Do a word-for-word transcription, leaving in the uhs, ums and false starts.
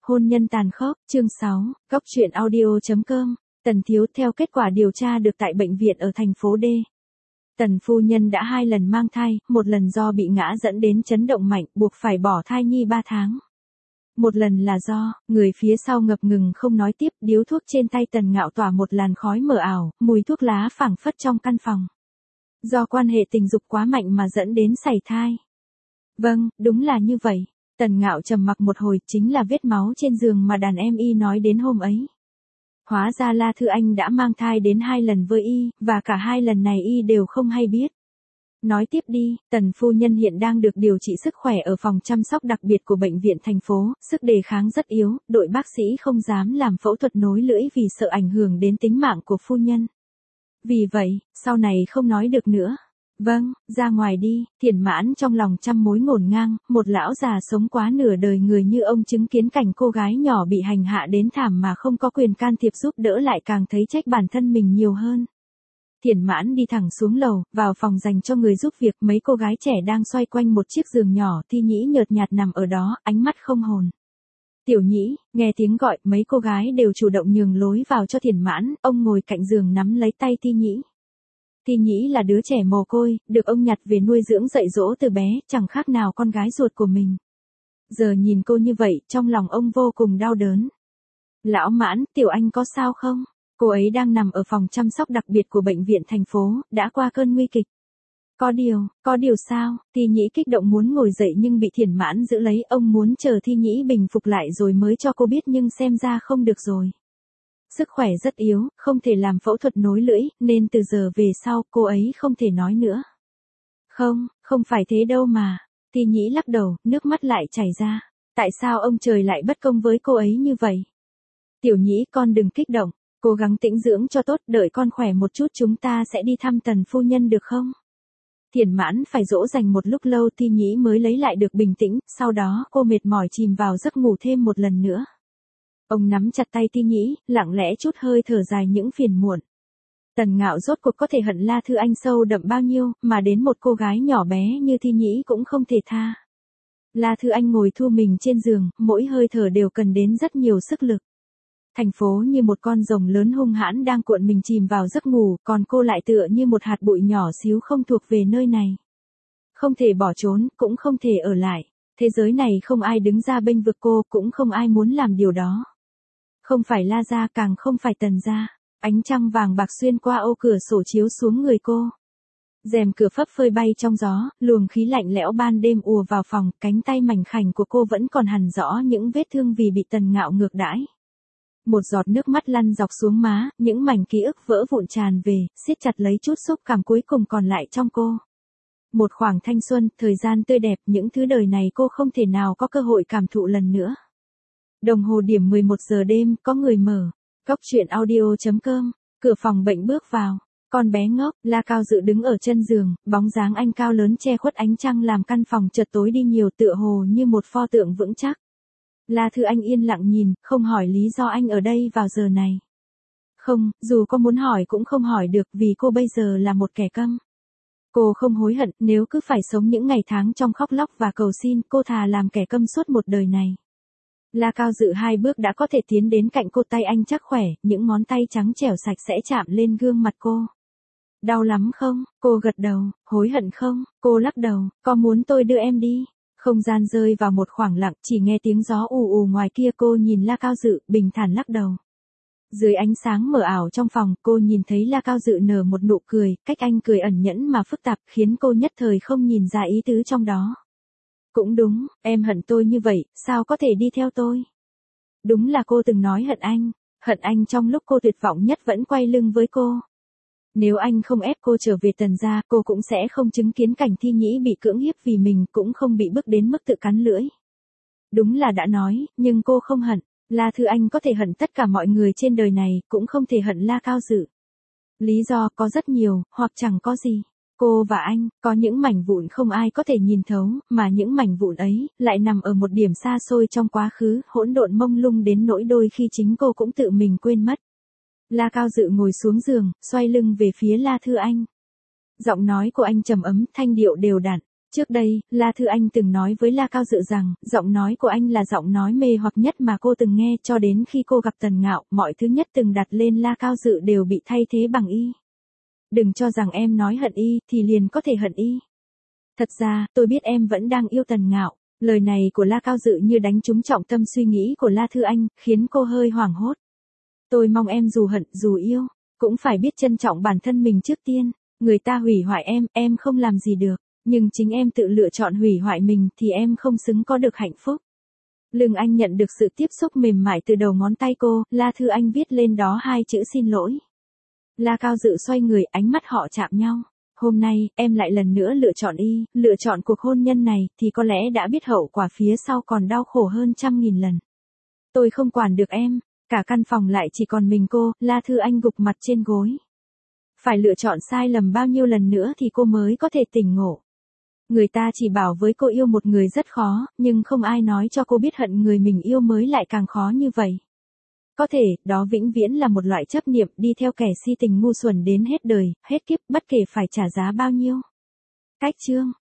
Hôn nhân tàn khốc, chương sáu, Góc truyện audio chấm com, Tần Thiếu theo kết quả điều tra được tại bệnh viện ở thành phố D. Tần phu nhân đã hai lần mang thai, một lần do bị ngã dẫn đến chấn động mạnh, buộc phải bỏ thai nhi ba tháng. Một lần là do, người phía sau ngập ngừng không nói tiếp, điếu thuốc trên tay Tần Ngạo tỏa một làn khói mờ ảo, mùi thuốc lá phảng phất trong căn phòng. Do quan hệ tình dục quá mạnh mà dẫn đến sảy thai. Vâng, đúng là như vậy. Tần Ngạo trầm mặc một hồi, chính là vết máu trên giường mà đàn em y nói đến hôm ấy. Hóa ra La Thư Anh đã mang thai đến hai lần với y, và cả hai lần này y đều không hay biết. Nói tiếp đi, Tần phu nhân hiện đang được điều trị sức khỏe ở phòng chăm sóc đặc biệt của bệnh viện thành phố, sức đề kháng rất yếu, đội bác sĩ không dám làm phẫu thuật nối lưỡi vì sợ ảnh hưởng đến tính mạng của phu nhân. Vì vậy, sau này không nói được nữa. Vâng, ra ngoài đi. Thiển Mãn trong lòng trăm mối ngổn ngang, một lão già sống quá nửa đời người như ông chứng kiến cảnh cô gái nhỏ bị hành hạ đến thảm mà không có quyền can thiệp giúp đỡ lại càng thấy trách bản thân mình nhiều hơn. Thiển Mãn đi thẳng xuống lầu, vào phòng dành cho người giúp việc, mấy cô gái trẻ đang xoay quanh một chiếc giường nhỏ, Thi Nhĩ nhợt nhạt nằm ở đó, ánh mắt không hồn. Tiểu Nhĩ, nghe tiếng gọi, mấy cô gái đều chủ động nhường lối vào cho Thiển Mãn, ông ngồi cạnh giường nắm lấy tay Thi Nhĩ. Thi Nhĩ là đứa trẻ mồ côi, được ông nhặt về nuôi dưỡng dạy dỗ từ bé, chẳng khác nào con gái ruột của mình. Giờ nhìn cô như vậy, trong lòng ông vô cùng đau đớn. Lão Mãn, Tiểu Anh có sao không? Cô ấy đang nằm ở phòng chăm sóc đặc biệt của bệnh viện thành phố, đã qua cơn nguy kịch. Có điều, có điều sao? Thi Nhĩ kích động muốn ngồi dậy nhưng bị Thiển Mãn giữ lấy, ông muốn chờ Thi Nhĩ bình phục lại rồi mới cho cô biết nhưng xem ra không được rồi. Sức khỏe rất yếu, không thể làm phẫu thuật nối lưỡi, nên từ giờ về sau cô ấy không thể nói nữa. Không, không phải thế đâu mà. Thi Nhĩ lắc đầu, nước mắt lại chảy ra. Tại sao ông trời lại bất công với cô ấy như vậy? Tiểu Nhĩ, con đừng kích động, cố gắng tĩnh dưỡng cho tốt, đợi con khỏe một chút chúng ta sẽ đi thăm Tần phu nhân được không? Thiển Mãn phải dỗ dành một lúc lâu Thi Nhĩ mới lấy lại được bình tĩnh, sau đó cô mệt mỏi chìm vào giấc ngủ thêm một lần nữa. Ông nắm chặt tay Thi Nhĩ, lặng lẽ chút hơi thở dài những phiền muộn. Tần Ngạo rốt cuộc có thể hận La Thư Anh sâu đậm bao nhiêu, mà đến một cô gái nhỏ bé như Thi Nhĩ cũng không thể tha. La Thư Anh ngồi thu mình trên giường, mỗi hơi thở đều cần đến rất nhiều sức lực. Thành phố như một con rồng lớn hung hãn đang cuộn mình chìm vào giấc ngủ, còn cô lại tựa như một hạt bụi nhỏ xíu không thuộc về nơi này. Không thể bỏ trốn, cũng không thể ở lại. Thế giới này không ai đứng ra bênh vực cô, cũng không ai muốn làm điều đó. Không phải La gia, càng không phải Tần gia. Ánh trăng vàng bạc xuyên qua ô cửa sổ chiếu xuống người cô. Rèm cửa phấp phới bay trong gió, luồng khí lạnh lẽo ban đêm ùa vào phòng, cánh tay mảnh khảnh của cô vẫn còn hằn rõ những vết thương vì bị Tần Ngạo ngược đãi. Một giọt nước mắt lăn dọc xuống má, những mảnh ký ức vỡ vụn tràn về, siết chặt lấy chút xúc cảm cuối cùng còn lại trong cô. Một khoảng thanh xuân, thời gian tươi đẹp, những thứ đời này cô không thể nào có cơ hội cảm thụ lần nữa. Đồng hồ điểm mười một giờ đêm, có người mở. Góc truyện audio chấm com, cửa phòng bệnh bước vào. Con bé ngốc, La Cao Dự đứng ở chân giường, bóng dáng anh cao lớn che khuất ánh trăng làm căn phòng chợt tối đi nhiều, tựa hồ như một pho tượng vững chắc. La Thư Anh yên lặng nhìn, không hỏi lý do anh ở đây vào giờ này. Không, dù có muốn hỏi cũng không hỏi được vì cô bây giờ là một kẻ câm. Cô không hối hận, nếu cứ phải sống những ngày tháng trong khóc lóc và cầu xin, cô thà làm kẻ câm suốt một đời này. La Cao Dự hai bước đã có thể tiến đến cạnh cô, tay anh chắc khỏe, những ngón tay trắng trẻo sạch sẽ chạm lên gương mặt cô. Đau lắm không? Cô gật đầu. Hối hận không? Cô lắc đầu. Có muốn tôi đưa em đi? Không gian rơi vào một khoảng lặng, chỉ nghe tiếng gió ù ù ngoài kia. Cô nhìn La Cao Dự, bình thản lắc đầu. Dưới ánh sáng mờ ảo trong phòng, cô nhìn thấy La Cao Dự nở một nụ cười, cách anh cười ẩn nhẫn mà phức tạp, khiến cô nhất thời không nhìn ra ý tứ trong đó. Cũng đúng, em hận tôi như vậy, sao có thể đi theo tôi? Đúng là cô từng nói hận anh, hận anh trong lúc cô tuyệt vọng nhất vẫn quay lưng với cô. Nếu anh không ép cô trở về Tần gia, cô cũng sẽ không chứng kiến cảnh Thi Nhĩ bị cưỡng hiếp vì mình, cũng không bị bức đến mức tự cắn lưỡi. Đúng là đã nói, nhưng cô không hận. La Thư Anh có thể hận tất cả mọi người trên đời này, cũng không thể hận La Cao Dự. Lý do có rất nhiều, hoặc chẳng có gì. Cô và anh, có những mảnh vụn không ai có thể nhìn thấu, mà những mảnh vụn ấy, lại nằm ở một điểm xa xôi trong quá khứ, hỗn độn mông lung đến nỗi đôi khi chính cô cũng tự mình quên mất. La Cao Dự ngồi xuống giường, xoay lưng về phía La Thư Anh. Giọng nói của anh trầm ấm, thanh điệu đều đặn. Trước đây, La Thư Anh từng nói với La Cao Dự rằng, giọng nói của anh là giọng nói mê hoặc nhất mà cô từng nghe, cho đến khi cô gặp Tần Ngạo, mọi thứ nhất từng đặt lên La Cao Dự đều bị thay thế bằng y. Đừng cho rằng em nói hận y, thì liền có thể hận y. Thật ra, tôi biết em vẫn đang yêu Tần Ngạo. Lời này của La Cao Dự như đánh trúng trọng tâm suy nghĩ của La Thư Anh, khiến cô hơi hoảng hốt. Tôi mong em dù hận, dù yêu, cũng phải biết trân trọng bản thân mình trước tiên. Người ta hủy hoại em, em không làm gì được. Nhưng chính em tự lựa chọn hủy hoại mình thì em không xứng có được hạnh phúc. Lưng anh nhận được sự tiếp xúc mềm mại từ đầu ngón tay cô, La Thư Anh viết lên đó hai chữ xin lỗi. La Cao Dự xoay người, ánh mắt họ chạm nhau. Hôm nay, em lại lần nữa lựa chọn y, lựa chọn cuộc hôn nhân này, thì có lẽ đã biết hậu quả phía sau còn đau khổ hơn trăm nghìn lần. Tôi không quản được em, cả căn phòng lại chỉ còn mình cô, La Thư Anh gục mặt trên gối. Phải lựa chọn sai lầm bao nhiêu lần nữa thì cô mới có thể tỉnh ngộ. Người ta chỉ bảo với cô yêu một người rất khó, nhưng không ai nói cho cô biết hận người mình yêu mới lại càng khó như vậy. Có thể, đó vĩnh viễn là một loại chấp niệm đi theo kẻ si tình ngu xuẩn đến hết đời, hết kiếp, bất kể phải trả giá bao nhiêu. Cách chương